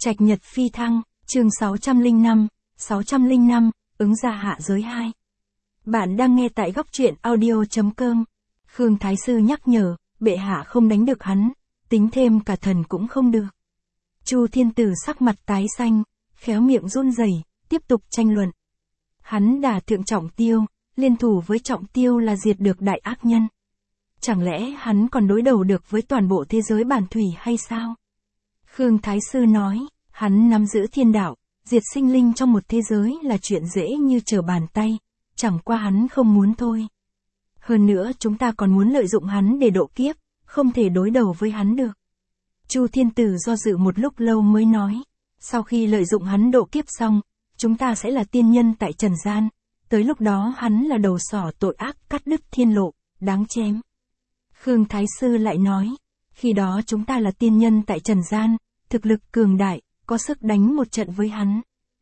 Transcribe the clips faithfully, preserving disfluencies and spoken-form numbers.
Trạch Nhật phi thăng, chương sáu trăm lẻ năm, sáu trăm lẻ năm, ứng ra hạ giới hai. Bạn đang nghe tại góc truyện audio chấm com. Khương Thái Sư nhắc nhở, bệ hạ không đánh được hắn, tính thêm cả thần cũng không được. Chu Thiên Tử sắc mặt tái xanh, khéo miệng run rẩy, tiếp tục tranh luận. Hắn đả thượng Trọng Tiêu, liên thủ với Trọng Tiêu là diệt được đại ác nhân. Chẳng lẽ hắn còn đối đầu được với toàn bộ thế giới bản thủy hay sao? Khương Thái Sư nói, hắn nắm giữ thiên đạo, diệt sinh linh trong một thế giới là chuyện dễ như trở bàn tay, chẳng qua hắn không muốn thôi. Hơn nữa chúng ta còn muốn lợi dụng hắn để độ kiếp, không thể đối đầu với hắn được. Chu Thiên Tử do dự một lúc lâu mới nói, sau khi lợi dụng hắn độ kiếp xong, chúng ta sẽ là tiên nhân tại trần gian, tới lúc đó hắn là đầu sỏ tội ác cắt đứt thiên lộ, đáng chém. Khương Thái Sư lại nói, khi đó chúng ta là tiên nhân tại trần gian, thực lực cường đại, có sức đánh một trận với hắn.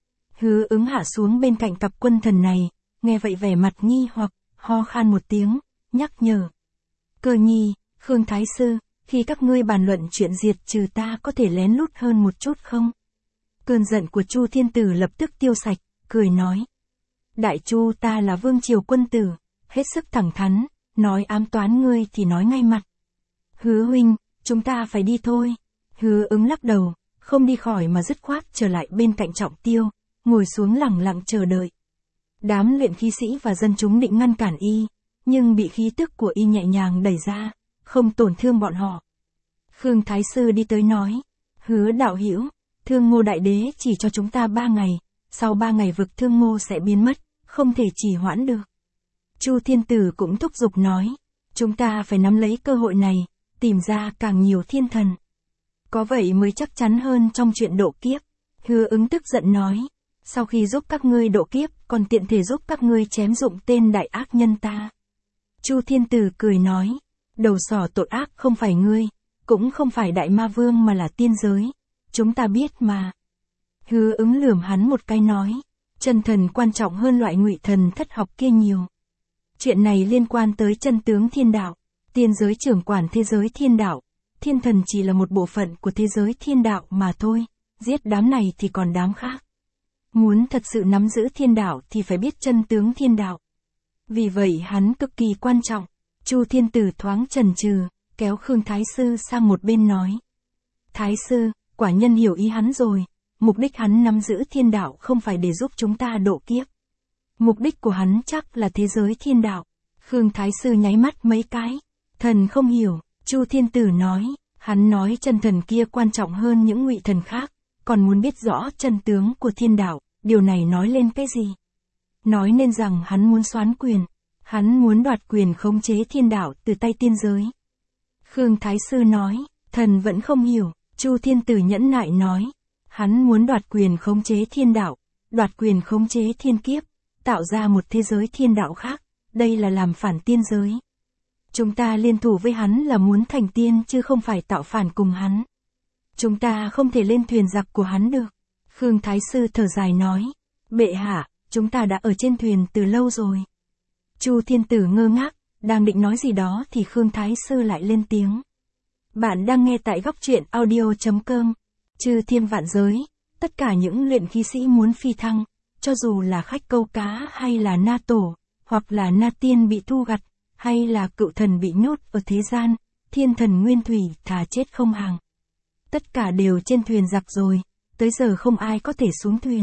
Hứa Ứng hạ xuống bên cạnh cặp quân thần này, nghe vậy vẻ mặt nghi hoặc, ho khan một tiếng, nhắc nhở. Cơ Nhi, Khương Thái Sư, khi các ngươi bàn luận chuyện diệt trừ ta có thể lén lút hơn một chút không? Cơn giận của Chu Thiên Tử lập tức tiêu sạch, cười nói. Đại Chu ta là vương triều quân tử, hết sức thẳng thắn, nói ám toán ngươi thì nói ngay mặt. Hứa huynh, chúng ta phải đi thôi. Hứa Ứng lắc đầu, không đi khỏi mà dứt khoát trở lại bên cạnh Trọng Tiêu, ngồi xuống lặng lặng chờ đợi. Đám luyện khí sĩ và dân chúng định ngăn cản y, nhưng bị khí tức của y nhẹ nhàng đẩy ra, không tổn thương bọn họ. Khương Thái Sư đi tới nói, hứa đạo hữu, Thương Ngô Đại Đế chỉ cho chúng ta ba ngày, sau ba ngày vực Thương Ngô sẽ biến mất, không thể trì hoãn được. Chu Thiên Tử cũng thúc giục nói, chúng ta phải nắm lấy cơ hội này, tìm ra càng nhiều thiên thần. Có vậy mới chắc chắn hơn trong chuyện độ kiếp. Hứa Ứng tức giận nói, sau khi giúp các ngươi độ kiếp, còn tiện thể giúp các ngươi chém dụng tên đại ác nhân ta. Chu Thiên Tử cười nói, đầu sỏ tội ác không phải ngươi, cũng không phải đại ma vương mà là tiên giới. Chúng ta biết mà. Hứa Ứng lườm hắn một cái nói, chân thần quan trọng hơn loại ngụy thần thất học kia nhiều. Chuyện này liên quan tới chân tướng thiên đạo, tiên giới trưởng quản thế giới thiên đạo, thiên thần chỉ là một bộ phận của thế giới thiên đạo mà thôi, giết đám này thì còn đám khác. Muốn thật sự nắm giữ thiên đạo thì phải biết chân tướng thiên đạo. Vì vậy hắn cực kỳ quan trọng. Chu Thiên Tử thoáng chần chừ, kéo Khương Thái Sư sang một bên nói. Thái Sư, quả nhân hiểu ý hắn rồi, mục đích hắn nắm giữ thiên đạo không phải để giúp chúng ta độ kiếp. Mục đích của hắn chắc là thế giới thiên đạo. Khương Thái Sư nháy mắt mấy cái. Thần không hiểu, Chu Thiên Tử nói, hắn nói chân thần kia quan trọng hơn những ngụy thần khác, còn muốn biết rõ chân tướng của thiên đạo, điều này nói lên cái gì? Nói nên rằng hắn muốn soán quyền, hắn muốn đoạt quyền khống chế thiên đạo từ tay tiên giới. Khương Thái Sư nói, thần vẫn không hiểu, Chu Thiên Tử nhẫn nại nói, hắn muốn đoạt quyền khống chế thiên đạo, đoạt quyền khống chế thiên kiếp, tạo ra một thế giới thiên đạo khác, đây là làm phản tiên giới. Chúng ta liên thủ với hắn là muốn thành tiên chứ không phải tạo phản cùng hắn. Chúng ta không thể lên thuyền giặc của hắn được. Khương Thái Sư thở dài nói, bệ hạ, chúng ta đã ở trên thuyền từ lâu rồi. Chu Thiên Tử ngơ ngác, đang định nói gì đó thì Khương Thái Sư lại lên tiếng. Bạn đang nghe tại góc truyện audio chấm com. Chư thiên vạn giới, tất cả những luyện khí sĩ muốn phi thăng, cho dù là khách câu cá hay là na tổ, hoặc là na tiên bị thu gặt, hay là cựu thần bị nhốt ở thế gian, thiên thần nguyên thủy thà chết không hàng. Tất cả đều trên thuyền giặc rồi, tới giờ không ai có thể xuống thuyền.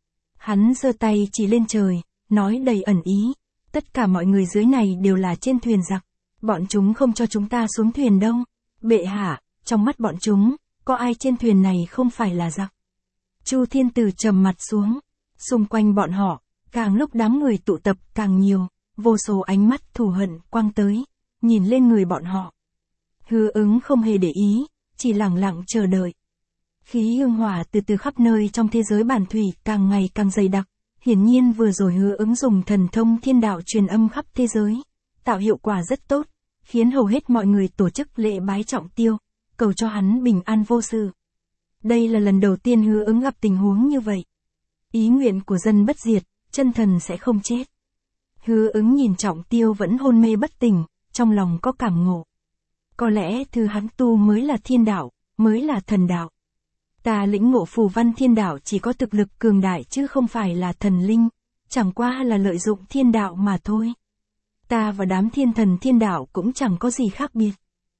Hắn giơ tay chỉ lên trời, nói đầy ẩn ý, tất cả mọi người dưới này đều là trên thuyền giặc, bọn chúng không cho chúng ta xuống thuyền đâu. Bệ hạ, trong mắt bọn chúng, có ai trên thuyền này không phải là giặc? Chu Thiên Tử trầm mặt xuống, xung quanh bọn họ, càng lúc đám người tụ tập càng nhiều, vô số ánh mắt thù hận quăng tới, nhìn lên người bọn họ. Hứa Ứng không hề để ý, chỉ lặng lặng chờ đợi. Khí hương hỏa từ từ khắp nơi trong thế giới bản thủy càng ngày càng dày đặc, hiển nhiên vừa rồi Hứa Ứng dùng thần thông thiên đạo truyền âm khắp thế giới, tạo hiệu quả rất tốt, khiến hầu hết mọi người tổ chức lễ bái Trọng Tiêu, cầu cho hắn bình an vô sự. Đây là lần đầu tiên Hứa Ứng gặp tình huống như vậy. Ý nguyện của dân bất diệt, chân thần sẽ không chết. Hứa Ứng nhìn Trọng Tiêu vẫn hôn mê bất tỉnh, trong lòng có cảm ngộ. Có lẽ thứ hắn tu mới là thiên đạo, mới là thần đạo. Ta lĩnh ngộ phù văn thiên đạo chỉ có thực lực cường đại chứ không phải là thần linh, chẳng qua là lợi dụng thiên đạo mà thôi. Ta và đám thiên thần thiên đạo cũng chẳng có gì khác biệt.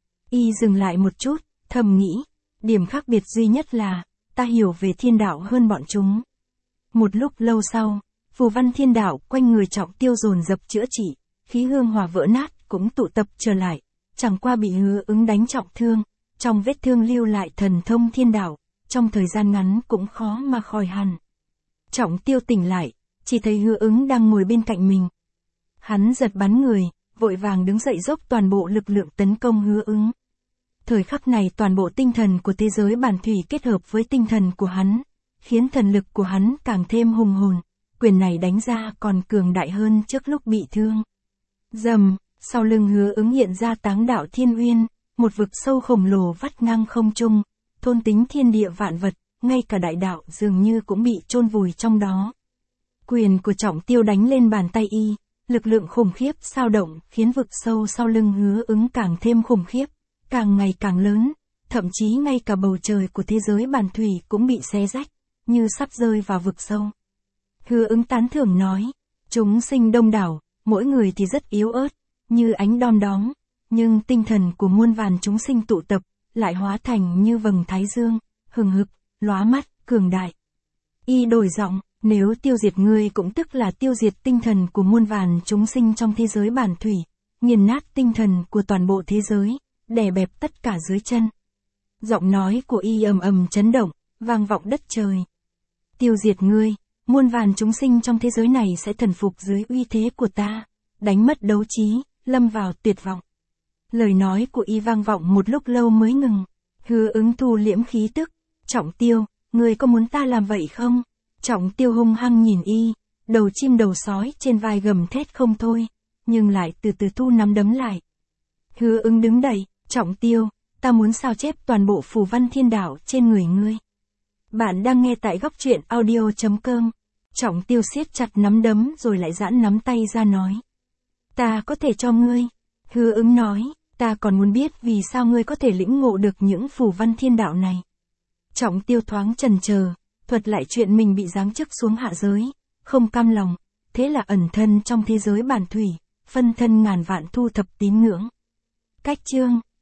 Y dừng lại một chút, thầm nghĩ, điểm khác biệt duy nhất là, ta hiểu về thiên đạo hơn bọn chúng. Một lúc lâu sau, phù văn thiên đạo quanh người Trọng Tiêu dồn dập chữa trị, khí hương hỏa vỡ nát cũng tụ tập trở lại, chẳng qua bị Hứa Ứng đánh trọng thương, trong vết thương lưu lại thần thông thiên đạo, trong thời gian ngắn cũng khó mà khỏi hẳn. Trọng Tiêu tỉnh lại, chỉ thấy Hứa Ứng đang ngồi bên cạnh mình. Hắn giật bắn người, vội vàng đứng dậy dốc toàn bộ lực lượng tấn công Hứa Ứng. Thời khắc này toàn bộ tinh thần của thế giới bản thủy kết hợp với tinh thần của hắn, khiến thần lực của hắn càng thêm hùng hồn, quyền này đánh ra còn cường đại hơn trước lúc bị thương. Rầm, sau lưng Hứa Ứng hiện ra Táng Đạo Thiên Uyên, một vực sâu khổng lồ vắt ngang không trung, thôn tính thiên địa vạn vật, ngay cả đại đạo dường như cũng bị chôn vùi trong đó. Quyền của Trọng Tiêu đánh lên bàn tay y, lực lượng khủng khiếp sao động khiến vực sâu sau lưng Hứa Ứng càng thêm khủng khiếp, càng ngày càng lớn, thậm chí ngay cả bầu trời của thế giới bản thủy cũng bị xé rách, như sắp rơi vào vực sâu. Hứa Ứng tán thưởng nói, chúng sinh đông đảo, mỗi người thì rất yếu ớt, như ánh đom đóm, nhưng tinh thần của muôn vàn chúng sinh tụ tập, lại hóa thành như vầng thái dương, hừng hực, lóa mắt, cường đại. Y đổi giọng, nếu tiêu diệt ngươi cũng tức là tiêu diệt tinh thần của muôn vàn chúng sinh trong thế giới bản thủy, nghiền nát tinh thần của toàn bộ thế giới, đè bẹp tất cả dưới chân. Giọng nói của y ầm ầm chấn động, vang vọng đất trời. Tiêu diệt ngươi, muôn vàn chúng sinh trong thế giới này sẽ thần phục dưới uy thế của ta, đánh mất đấu trí, lâm vào tuyệt vọng. Lời nói của y vang vọng một lúc lâu mới ngừng. Hứa Ứng thu liễm khí tức, Trọng Tiêu, ngươi có muốn ta làm vậy không? Trọng Tiêu hung hăng nhìn y, đầu chim đầu sói trên vai gầm thét không thôi, nhưng lại từ từ thu nắm đấm lại. Hứa Ứng đứng đậy, Trọng Tiêu, ta muốn sao chép toàn bộ phù văn thiên đạo trên người ngươi. Bạn đang nghe tại góc truyện audio chấm com. Trọng Tiêu siết chặt nắm đấm rồi lại giãn nắm tay ra nói. Ta có thể cho ngươi. Hứa Ứng nói, ta còn muốn biết vì sao ngươi có thể lĩnh ngộ được những phù văn thiên đạo này. Trọng Tiêu thoáng chần chờ, thuật lại chuyện mình bị giáng chức xuống hạ giới, không cam lòng, thế là ẩn thân trong thế giới bản thủy, phân thân ngàn vạn thu thập tín ngưỡng. Cách chương